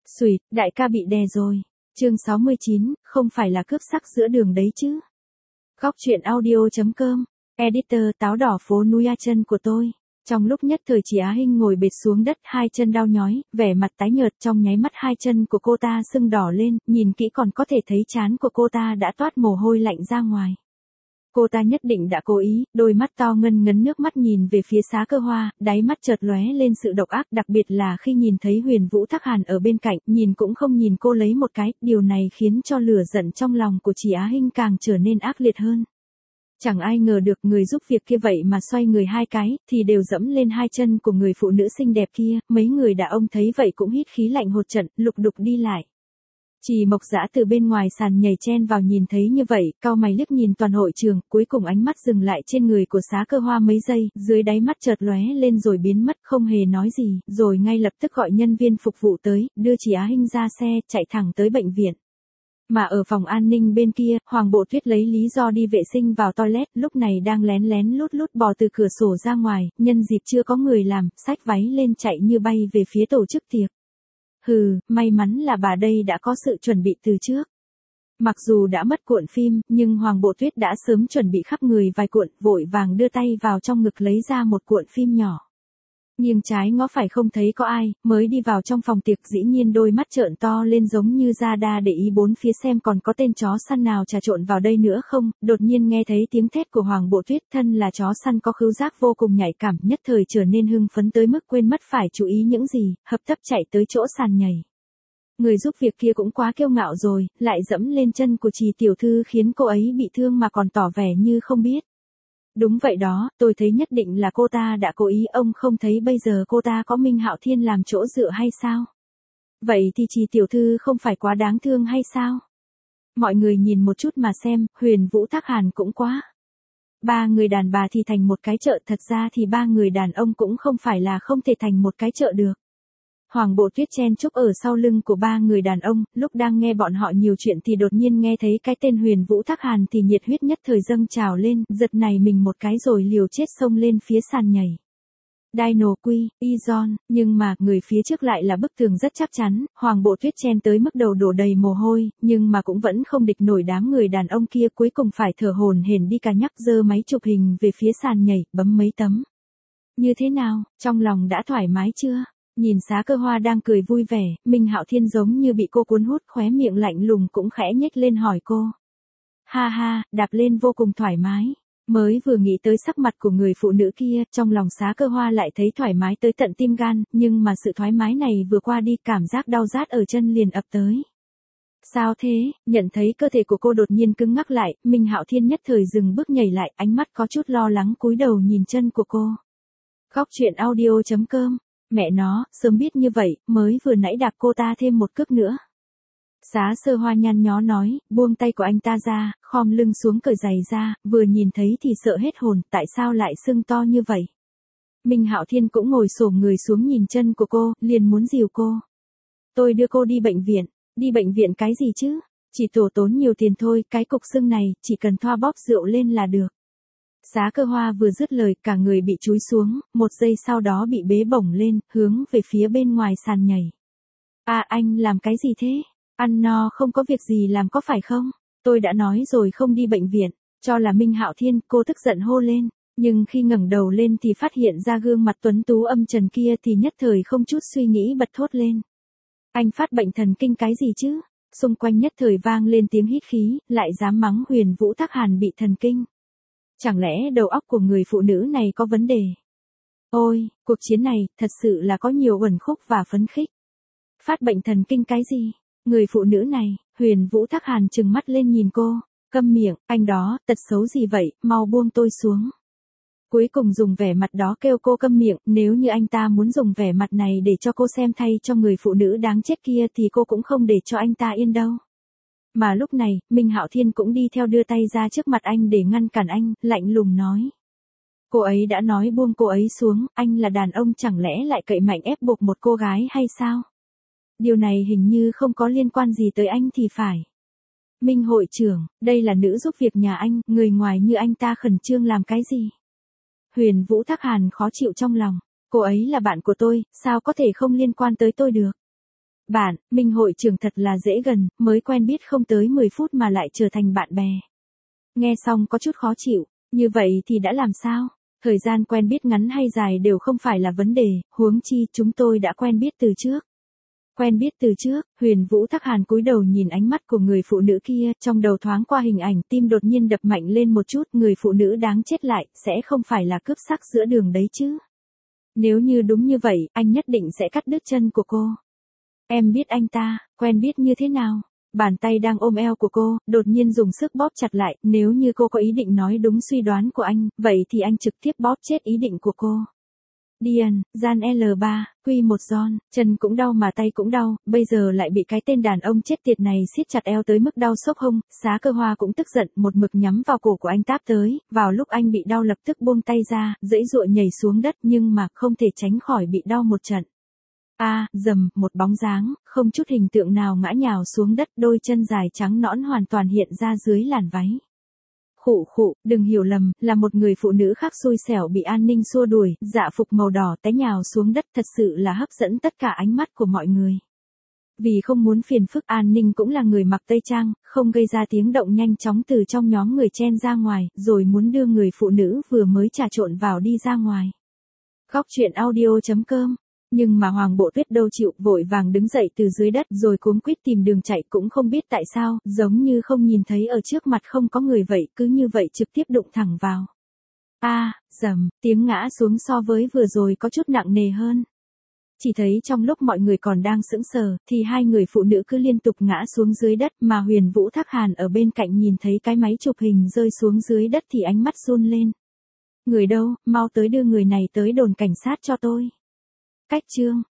Xùi, đại ca bị đè rồi. Chương 69, không phải là cướp sắc giữa đường đấy chứ. Góc truyện audio.com, editor táo đỏ phố núi A chân của tôi. Trong lúc nhất thời chị Á Hinh ngồi bệt xuống đất, hai chân đau nhói, vẻ mặt tái nhợt, trong nháy mắt hai chân của cô ta sưng đỏ lên, nhìn kỹ còn có thể thấy trán của cô ta đã toát mồ hôi lạnh ra ngoài. Cô ta nhất định đã cố ý, đôi mắt to ngân ngấn nước mắt nhìn về phía Xá Cơ Hoa, đáy mắt chợt lóe lên sự độc ác, đặc biệt là khi nhìn thấy Huyền Vũ Thác Hàn ở bên cạnh, nhìn cũng không nhìn cô lấy một cái, điều này khiến cho lửa giận trong lòng của chị Á Hinh càng trở nên ác liệt hơn. Chẳng ai ngờ được người giúp việc kia vậy mà xoay người hai cái, thì đều dẫm lên hai chân của người phụ nữ xinh đẹp kia, mấy người đàn ông thấy vậy cũng hít khí lạnh hột trận, lục đục đi lại. Chỉ Mộc Dã từ bên ngoài sàn nhảy chen vào nhìn thấy như vậy, cau mày liếc nhìn toàn hội trường, cuối cùng ánh mắt dừng lại trên người của Xá Cơ Hoa mấy giây, dưới đáy mắt chợt lóe lên rồi biến mất, không hề nói gì, rồi ngay lập tức gọi nhân viên phục vụ tới, đưa chị Á Hinh ra xe, chạy thẳng tới bệnh viện. Mà ở phòng an ninh bên kia, Hoàng Bộ Tuyết lấy lý do đi vệ sinh vào toilet, lúc này đang lén lén lút lút bò từ cửa sổ ra ngoài, nhân dịp chưa có người làm, xách váy lên chạy như bay về phía tổ chức tiệc. Hừ, may mắn là bà đây đã có sự chuẩn bị từ trước. Mặc dù đã mất cuộn phim, nhưng Hoàng Bộ Tuyết đã sớm chuẩn bị khắp người vài cuộn, vội vàng đưa tay vào trong ngực lấy ra một cuộn phim nhỏ. Nghiêng trái ngó phải không thấy có ai, mới đi vào trong phòng tiệc dĩ nhiên đôi mắt trợn to lên giống như ra đa để ý bốn phía xem còn có tên chó săn nào trà trộn vào đây nữa không, đột nhiên nghe thấy tiếng thét của Hoàng Bộ Tuyết, thân là chó săn có khứu giác vô cùng nhạy cảm, nhất thời trở nên hưng phấn tới mức quên mất phải chú ý những gì, hấp tấp chạy tới chỗ sàn nhảy. Người giúp việc kia cũng quá kiêu ngạo rồi, lại dẫm lên chân của Trì tiểu thư khiến cô ấy bị thương mà còn tỏ vẻ như không biết. Đúng vậy đó, tôi thấy nhất định là cô ta đã cố ý, ông không thấy bây giờ cô ta có Minh Hạo Thiên làm chỗ dựa hay sao? Vậy thì Trì tiểu thư không phải quá đáng thương hay sao? Mọi người nhìn một chút mà xem, Huyền Vũ Thác Hàn cũng quá. Ba người đàn bà thì thành một cái chợ, thật ra thì ba người đàn ông cũng không phải là không thể thành một cái chợ được. Hoàng Bộ Tuyết chen chúc ở sau lưng của ba người đàn ông, lúc đang nghe bọn họ nhiều chuyện thì đột nhiên nghe thấy cái tên Huyền Vũ Thác Hàn thì nhiệt huyết nhất thời dâng trào lên, giật này mình một cái rồi liều chết xông lên phía sàn nhảy. Dino Quy, Izon, nhưng mà người phía trước lại là bức tường rất chắc chắn, Hoàng Bộ Tuyết chen tới mức đầu đổ đầy mồ hôi, nhưng mà cũng vẫn không địch nổi đám người đàn ông kia, cuối cùng phải thở hổn hển đi cả nhắc giơ máy chụp hình về phía sàn nhảy, bấm mấy tấm. Như thế nào, trong lòng đã thoải mái chưa? Nhìn Xá Cơ Hoa đang cười vui vẻ, Minh Hạo Thiên giống như bị cô cuốn hút, khóe miệng lạnh lùng cũng khẽ nhếch lên hỏi cô. Ha ha, đạp lên vô cùng thoải mái. Mới vừa nghĩ tới sắc mặt của người phụ nữ kia, trong lòng Xá Cơ Hoa lại thấy thoải mái tới tận tim gan, nhưng mà sự thoải mái này vừa qua đi, cảm giác đau rát ở chân liền ập tới. Sao thế? Nhận thấy cơ thể của cô đột nhiên cứng ngắc lại, Minh Hạo Thiên nhất thời dừng bước nhảy lại, ánh mắt có chút lo lắng cúi đầu nhìn chân của cô. Góc truyện audio.com. Mẹ nó, sớm biết như vậy, mới vừa nãy đạp cô ta thêm một cước nữa. Xá Sơ Hoa nhăn nhó nói, buông tay của anh ta ra, khom lưng xuống cởi giày ra, vừa nhìn thấy thì sợ hết hồn, tại sao lại sưng to như vậy? Minh Hạo Thiên cũng ngồi xổm người xuống nhìn chân của cô, liền muốn dìu cô. Tôi đưa cô đi bệnh viện cái gì chứ? Chỉ tổ tốn nhiều tiền thôi, cái cục sưng này, chỉ cần thoa bóp rượu lên là được. Xá Cơ Hoa vừa dứt lời, cả người bị chúi xuống, một giây sau đó bị bế bổng lên, hướng về phía bên ngoài sàn nhảy. À, anh làm cái gì thế? Ăn no không có việc gì làm có phải không? Tôi đã nói rồi không đi bệnh viện, cho là Minh Hạo Thiên, cô tức giận hô lên, nhưng khi ngẩng đầu lên thì phát hiện ra gương mặt tuấn tú âm trần kia thì nhất thời không chút suy nghĩ bật thốt lên. Anh phát bệnh thần kinh cái gì chứ? Xung quanh nhất thời vang lên tiếng hít khí, lại dám mắng Huyền Vũ Thác Hàn bị thần kinh. Chẳng lẽ đầu óc của người phụ nữ này có vấn đề? Ôi, cuộc chiến này, thật sự là có nhiều uẩn khúc và phấn khích. Phát bệnh thần kinh cái gì? Người phụ nữ này, Huyền Vũ Thác Hàn trừng mắt lên nhìn cô, câm miệng, anh đó, tật xấu gì vậy, mau buông tôi xuống. Cuối cùng dùng vẻ mặt đó kêu cô câm miệng, nếu như anh ta muốn dùng vẻ mặt này để cho cô xem thay cho người phụ nữ đáng chết kia thì cô cũng không để cho anh ta yên đâu. Mà lúc này, Minh Hạo Thiên cũng đi theo đưa tay ra trước mặt anh để ngăn cản anh, lạnh lùng nói. Cô ấy đã nói buông cô ấy xuống, anh là đàn ông chẳng lẽ lại cậy mạnh ép buộc một cô gái hay sao? Điều này hình như không có liên quan gì tới anh thì phải. Minh hội trưởng, đây là nữ giúp việc nhà anh, người ngoài như anh ta khẩn trương làm cái gì? Huyền Vũ Thác Hàn khó chịu trong lòng, cô ấy là bạn của tôi, sao có thể không liên quan tới tôi được? Bạn, Minh hội trưởng thật là dễ gần, mới quen biết không tới 10 phút mà lại trở thành bạn bè. Nghe xong có chút khó chịu, như vậy thì đã làm sao? Thời gian quen biết ngắn hay dài đều không phải là vấn đề, huống chi chúng tôi đã quen biết từ trước. Quen biết từ trước, Huyền Vũ Thác Hàn cúi đầu nhìn ánh mắt của người phụ nữ kia, trong đầu thoáng qua hình ảnh, tim đột nhiên đập mạnh lên một chút, người phụ nữ đáng chết lại, sẽ không phải là cướp sắc giữa đường đấy chứ. Nếu như đúng như vậy, anh nhất định sẽ cắt đứt chân của cô. Em biết anh ta, quen biết như thế nào? Bàn tay đang ôm eo của cô, đột nhiên dùng sức bóp chặt lại, nếu như cô có ý định nói đúng suy đoán của anh, vậy thì anh trực tiếp bóp chết ý định của cô. Điền, gian L3, Q1 John, chân cũng đau mà tay cũng đau, bây giờ lại bị cái tên đàn ông chết tiệt này siết chặt eo tới mức đau xốc hông, Xá Cơ Hoa cũng tức giận, một mực nhắm vào cổ của anh táp tới, vào lúc anh bị đau lập tức buông tay ra, giãy giụa nhảy xuống đất nhưng mà không thể tránh khỏi bị đau một trận. Dầm, một bóng dáng, không chút hình tượng nào ngã nhào xuống đất, đôi chân dài trắng nõn hoàn toàn hiện ra dưới làn váy. Khụ, đừng hiểu lầm, là một người phụ nữ khác xui xẻo bị an ninh xua đuổi, dạ phục màu đỏ té nhào xuống đất thật sự là hấp dẫn tất cả ánh mắt của mọi người. Vì không muốn phiền phức an ninh cũng là người mặc tây trang, không gây ra tiếng động nhanh chóng từ trong nhóm người chen ra ngoài, rồi muốn đưa người phụ nữ vừa mới trà trộn vào đi ra ngoài. Góc truyện audio.com. Nhưng mà Hoàng Bộ Tuyết đâu chịu, vội vàng đứng dậy từ dưới đất rồi cuống quýt tìm đường chạy, cũng không biết tại sao, giống như không nhìn thấy ở trước mặt không có người vậy, cứ như vậy trực tiếp đụng thẳng vào. Dầm, tiếng ngã xuống so với vừa rồi có chút nặng nề hơn. Chỉ thấy trong lúc mọi người còn đang sững sờ, thì hai người phụ nữ cứ liên tục ngã xuống dưới đất, mà Huyền Vũ Thác Hàn ở bên cạnh nhìn thấy cái máy chụp hình rơi xuống dưới đất thì ánh mắt run lên. Người đâu, mau tới đưa người này tới đồn cảnh sát cho tôi. Cách chương